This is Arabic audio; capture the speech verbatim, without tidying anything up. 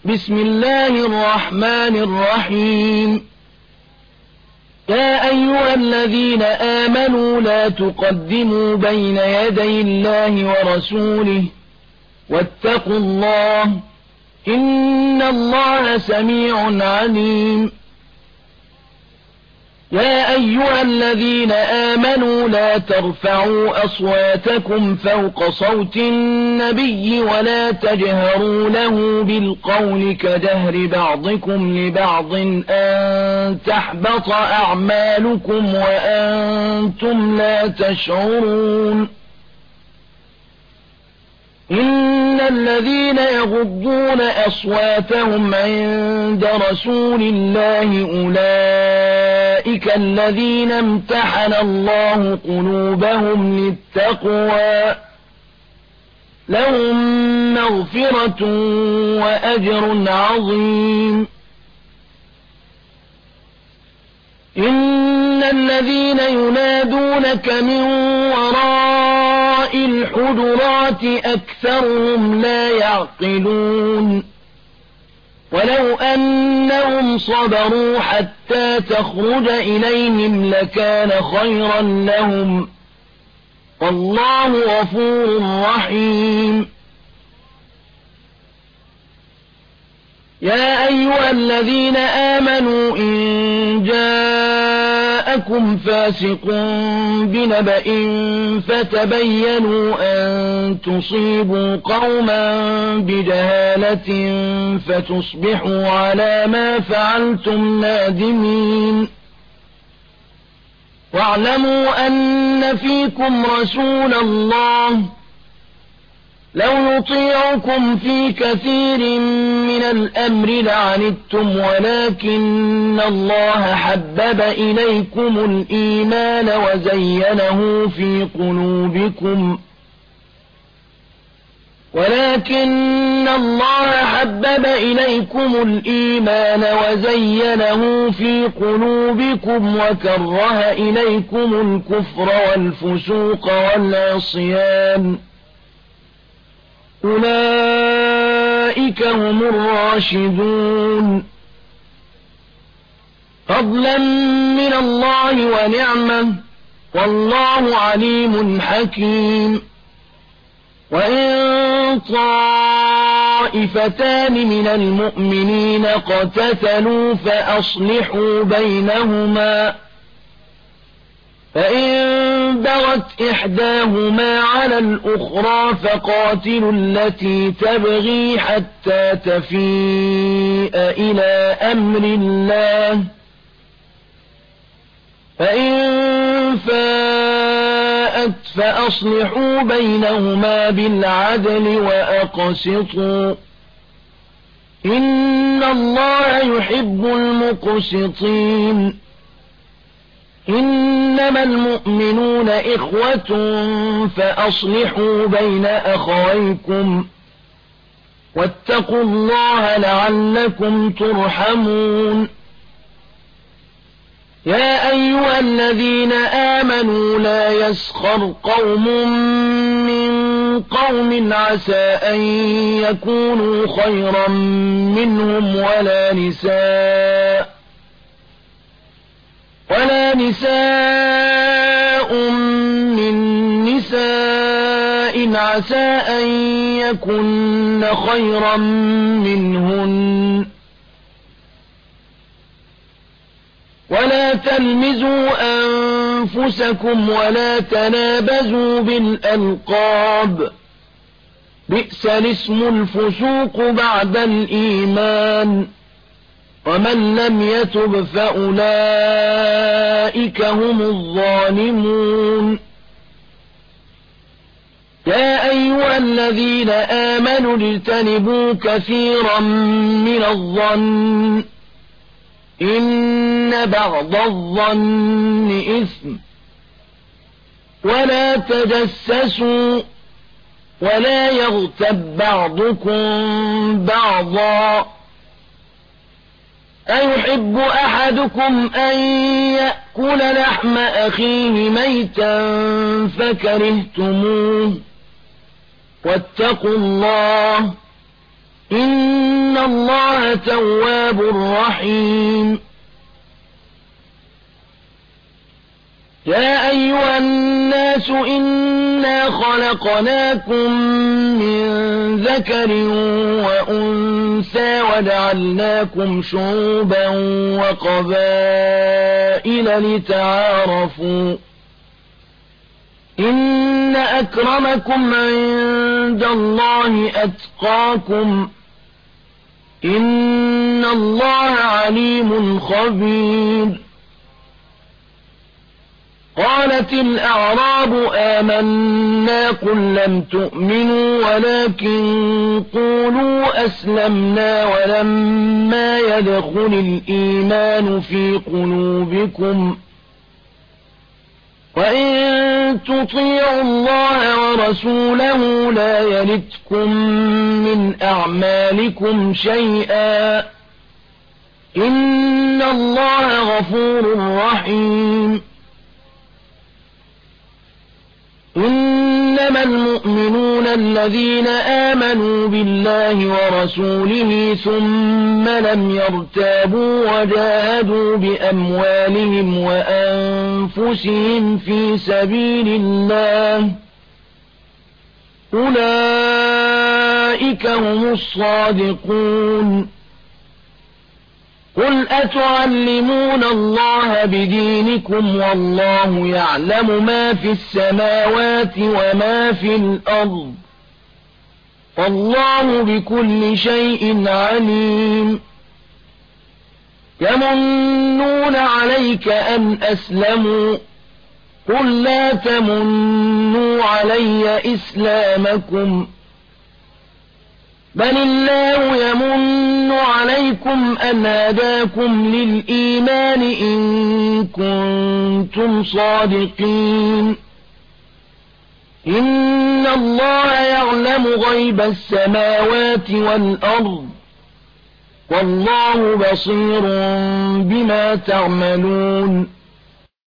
بسم الله الرحمن الرحيم يا أيها الذين آمنوا لا تقدموا بين يدي الله ورسوله واتقوا الله إن الله سميع عليم يا أيها الذين آمنوا لا ترفعوا أصواتكم فوق صوت النبي ولا تجهروا له بالقول كجهر بعضكم لبعض أن تحبط أعمالكم وأنتم لا تشعرون إن الذين يغضون أصواتهم عند رسول الله أولئك الذين امتحن الله قلوبهم للتقوى لهم مغفرة وأجر عظيم إن الذين ينادونك من وراء الحجرات أكثرهم لا يعقلون ولو أنهم صبروا حتى تخرج إليهم لكان خيرا لهم والله غفور رحيم يا أيها الذين آمنوا إن جاءكم فاسق بنبأ فتبينوا أن تصيبوا قوما بجهالة فتصبحوا على ما فعلتم نادمين واعلموا أن فيكم رسول الله لو يطيعكم في كثير من الأمر لعنتم ولكن الله حبب إليكم الإيمان وزينه في قلوبكم ولكن الله حبب إليكم الإيمان وزينه في قلوبكم وكره إليكم الكفر والفسوق والعصيان أولئك هم الراشدون فضلا من الله ونعمة والله عليم حكيم وإن طائفتان من المؤمنين اقتتلوا فأصلحوا بينهما فإن بغت إحداهما على الأخرى فقاتلوا التي تبغي حتى تفيء إلى أمر الله فإن فاءت فأصلحوا بينهما بالعدل وأقسطوا إن الله يحب المقسطين إنما المؤمنون إخوة فأصلحوا بين أخويكم واتقوا الله لعلكم ترحمون يا أيها الذين آمنوا لا يسخر قوم من قوم عسى أن يكونوا خيرا منهم ولا نساء ولا نساء من نساء عسى أن يكن خيرا منهن ولا تلمزوا أنفسكم ولا تنابزوا بالألقاب بئس الاسم الفسوق بعد الإيمان ومن لم يتب فأولئك هم الظالمون يا أيها الذين آمنوا اجتنبوا كثيرا من الظن إن بعض الظن إثم ولا تجسسوا ولا يغتب بعضكم بعضا أيحب أحدكم أن يأكل لحم أخيه ميتا فكرهتموه واتقوا الله إن الله تواب رحيم يا أيها الناس إنا خلقناكم من ذكر وأنثى وجعلناكم شعوبا وقبائل لتعارفوا إن أكرمكم عند الله أتقاكم إن الله عليم خبير قالت الأعراب آمنا قل لم تؤمنوا ولكن قولوا أسلمنا ولما يدخل الإيمان في قلوبكم وإن تطيعوا الله ورسوله لا يلتكم من أعمالكم شيئا إن الله غفور رحيم إنما المؤمنون الذين آمنوا بالله ورسوله ثم لم يرتابوا وجاهدوا بأموالهم وأنفسهم في سبيل الله أولئك هم الصادقون قل أتعلمون الله بدينكم والله يعلم ما في السماوات وما في الأرض والله بكل شيء عليم يمنون عليك أن أسلموا قل لا تمنوا علي إسلامكم بل الله يمن عليكم أن هداكم للإيمان إن كنتم صادقين إن الله يعلم غيب السماوات والأرض والله بصير بما تعملون